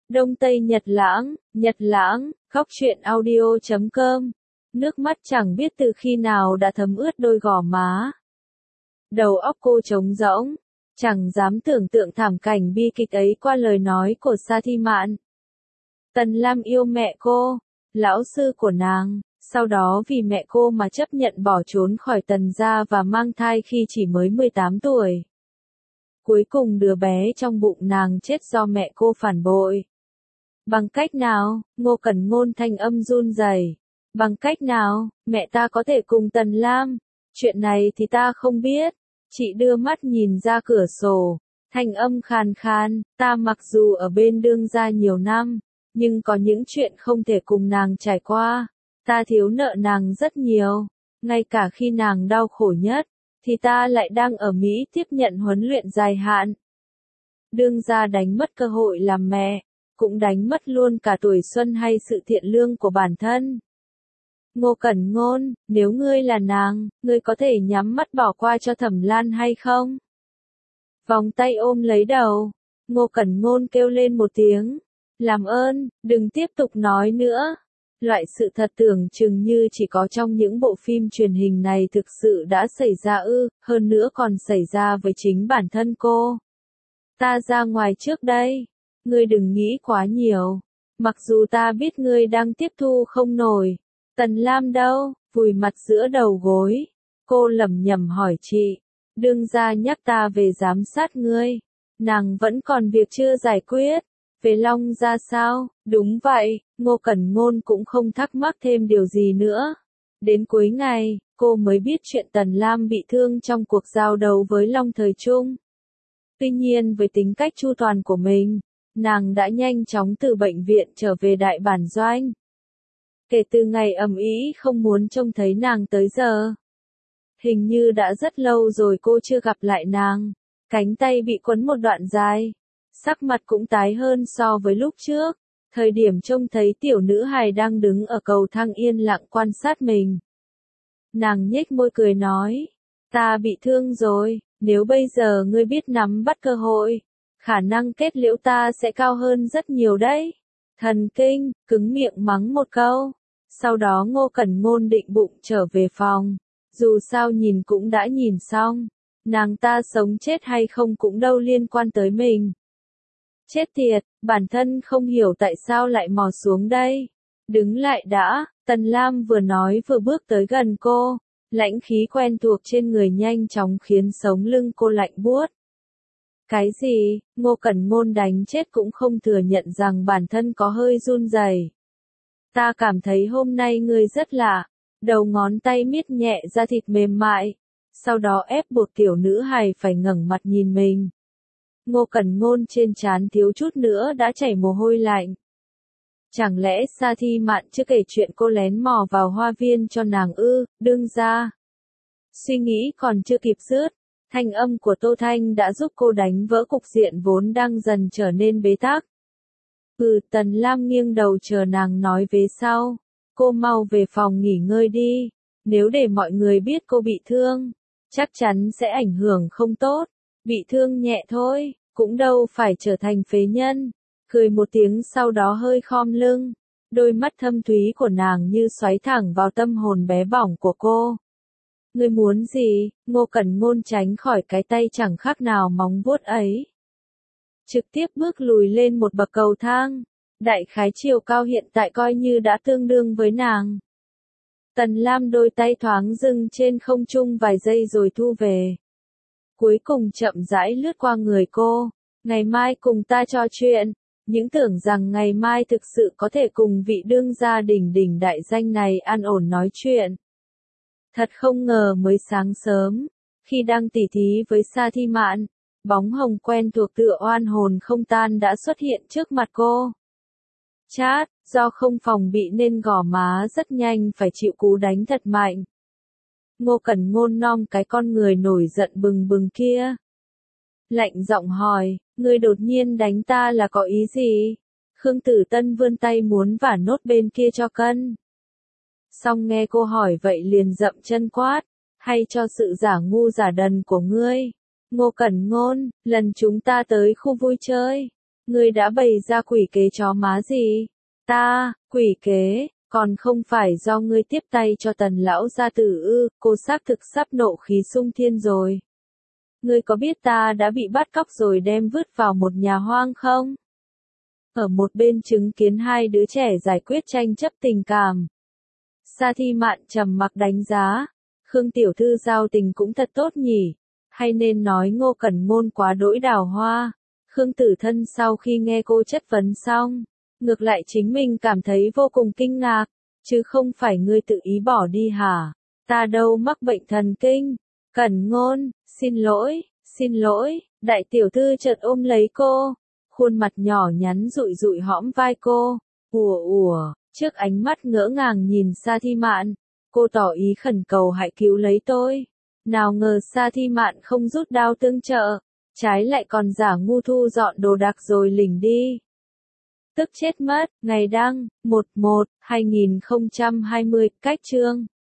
Đông Tây Nhật Lãng, khóc chuyện audio.com. Nước mắt chẳng biết từ khi nào đã thấm ướt đôi gò má. Đầu óc cô trống rỗng, chẳng dám tưởng tượng thảm cảnh bi kịch ấy qua lời nói của Sa Thi Mạn. Tần Lam yêu mẹ cô, lão sư của nàng, sau đó vì mẹ cô mà chấp nhận bỏ trốn khỏi Tần gia và mang thai khi chỉ mới 18 tuổi. Cuối cùng đứa bé trong bụng nàng chết do mẹ cô phản bội. Bằng cách nào? Ngô Cẩn Ngôn thanh âm run rẩy. Bằng cách nào, mẹ ta có thể cùng Tần Lam? Chuyện này thì ta không biết. Chị đưa mắt nhìn ra cửa sổ, thanh âm khàn khàn, ta mặc dù ở bên đương gia nhiều năm, nhưng có những chuyện không thể cùng nàng trải qua. Ta thiếu nợ nàng rất nhiều, ngay cả khi nàng đau khổ nhất, thì ta lại đang ở Mỹ tiếp nhận huấn luyện dài hạn. Đương gia đánh mất cơ hội làm mẹ, cũng đánh mất luôn cả tuổi xuân hay sự thiện lương của bản thân. Ngô Cẩn Ngôn, nếu ngươi là nàng, ngươi có thể nhắm mắt bỏ qua cho Thẩm Lan hay không? Vòng tay ôm lấy đầu, Ngô Cẩn Ngôn kêu lên một tiếng. Làm ơn, đừng tiếp tục nói nữa. Loại sự thật tưởng chừng như chỉ có trong những bộ phim truyền hình này thực sự đã xảy ra hơn nữa còn xảy ra với chính bản thân cô. Ta ra ngoài trước đây. Ngươi đừng nghĩ quá nhiều. Mặc dù ta biết ngươi đang tiếp thu không nổi. Tần Lam đâu? Vùi mặt giữa đầu gối. Cô lẩm nhẩm hỏi chị. Đương gia nhắc ta về giám sát ngươi. Nàng vẫn còn việc chưa giải quyết. Về Long ra sao? Đúng vậy, Ngô Cẩn Ngôn cũng không thắc mắc thêm điều gì nữa. Đến cuối ngày, cô mới biết chuyện Tần Lam bị thương trong cuộc giao đấu với Long Thời Trung. Tuy nhiên với tính cách chu toàn của mình, nàng đã nhanh chóng từ bệnh viện trở về đại bản doanh. Kể từ ngày ầm ĩ không muốn trông thấy nàng tới giờ. Hình như đã rất lâu rồi cô chưa gặp lại nàng. Cánh tay bị quấn một đoạn dài. Sắc mặt cũng tái hơn so với lúc trước. Thời điểm trông thấy tiểu nữ hài đang đứng ở cầu thang yên lặng quan sát mình. Nàng nhếch môi cười nói. Ta bị thương rồi, nếu bây giờ ngươi biết nắm bắt cơ hội, khả năng kết liễu ta sẽ cao hơn rất nhiều đấy. Thần kinh, cứng miệng mắng một câu. Sau đó Ngô Cẩn Ngôn định bụng trở về phòng. Dù sao nhìn cũng đã nhìn xong. Nàng ta sống chết hay không cũng đâu liên quan tới mình. Chết tiệt, bản thân không hiểu tại sao lại mò xuống đây. Đứng lại đã, Tần Lam vừa nói vừa bước tới gần cô. Lãnh khí quen thuộc trên người nhanh chóng khiến sống lưng cô lạnh buốt. Cái gì? Ngô Cẩn Ngôn đánh chết cũng không thừa nhận rằng bản thân có hơi run rẩy. Ta cảm thấy hôm nay ngươi rất lạ. Đầu ngón tay miết nhẹ ra thịt mềm mại. Sau đó ép buộc tiểu nữ hài phải ngẩng mặt nhìn mình. Ngô Cẩn Ngôn trên trán thiếu chút nữa đã chảy mồ hôi lạnh. Chẳng lẽ Sa Thi Mạn chưa kể chuyện cô lén mò vào hoa viên cho nàng đương ra. Suy nghĩ còn chưa kịp dứt, thanh âm của Tô Thanh đã giúp cô đánh vỡ cục diện vốn đang dần trở nên bế tắc. Tần Lam nghiêng đầu chờ nàng nói vế sau. Cô mau về phòng nghỉ ngơi đi. Nếu để mọi người biết cô bị thương, chắc chắn sẽ ảnh hưởng không tốt. Bị thương nhẹ thôi, cũng đâu phải trở thành phế nhân. Cười một tiếng sau đó hơi khom lưng. Đôi mắt thâm thúy của nàng như xoáy thẳng vào tâm hồn bé bỏng của cô. Ngươi muốn gì? Ngô Cẩn Ngôn tránh khỏi cái tay chẳng khác nào móng vuốt ấy. Trực tiếp bước lùi lên một bậc cầu thang. Đại khái chiều cao hiện tại coi như đã tương đương với nàng. Tần Lam đôi tay thoáng dừng trên không trung vài giây rồi thu về. Cuối cùng chậm rãi lướt qua người cô. Ngày mai cùng ta trò chuyện. Những tưởng rằng ngày mai thực sự có thể cùng vị đương gia đỉnh đại danh này an ổn nói chuyện. Thật không ngờ mới sáng sớm, khi đang tỉ thí với Sa Thi Mạn, bóng hồng quen thuộc tựa oan hồn không tan đã xuất hiện trước mặt cô. Chát, do không phòng bị nên gò má rất nhanh phải chịu cú đánh thật mạnh. Ngô Cẩn Ngôn nom cái con người nổi giận bừng bừng kia. Lạnh giọng hỏi, ngươi đột nhiên đánh ta là có ý gì? Khương Tử Tân vươn tay muốn vả nốt bên kia cho cân. Xong nghe cô hỏi vậy liền dậm chân quát, hay cho sự giả ngu giả đần của ngươi. Ngô Cẩn Ngôn, lần chúng ta tới khu vui chơi, Ngươi đã bày ra quỷ kế chó má gì? Ta, quỷ kế, còn không phải do ngươi tiếp tay cho Tần lão gia tử ư? Cô xác thực sắp nộ khí sung thiên rồi. Ngươi có biết ta đã bị bắt cóc rồi đem vứt vào một nhà hoang không? Ở một bên chứng kiến hai đứa trẻ giải quyết tranh chấp tình cảm. Sa Thi Mạn trầm mặc đánh giá, Khương tiểu thư giao tình cũng thật tốt nhỉ, hay nên nói Ngô Cẩn Ngôn quá đỗi đào hoa. Khương Tử Thân sau khi nghe cô chất vấn xong, ngược lại chính mình cảm thấy vô cùng kinh ngạc, chứ không phải ngươi tự ý bỏ đi hả? Ta đâu mắc bệnh thần kinh. Cẩn Ngôn, xin lỗi, đại tiểu thư chợt ôm lấy cô, khuôn mặt nhỏ nhắn dụi dụi hõm vai cô. Ủa, trước ánh mắt ngỡ ngàng nhìn Sa Thi Mạn, cô tỏ ý khẩn cầu hãy cứu lấy tôi. Nào ngờ Sa Thi Mạn không rút đao tương trợ, trái lại còn giả ngu thu dọn đồ đạc rồi lỉnh đi. Tức chết mất. Ngày đăng, 11/2020, cách chương.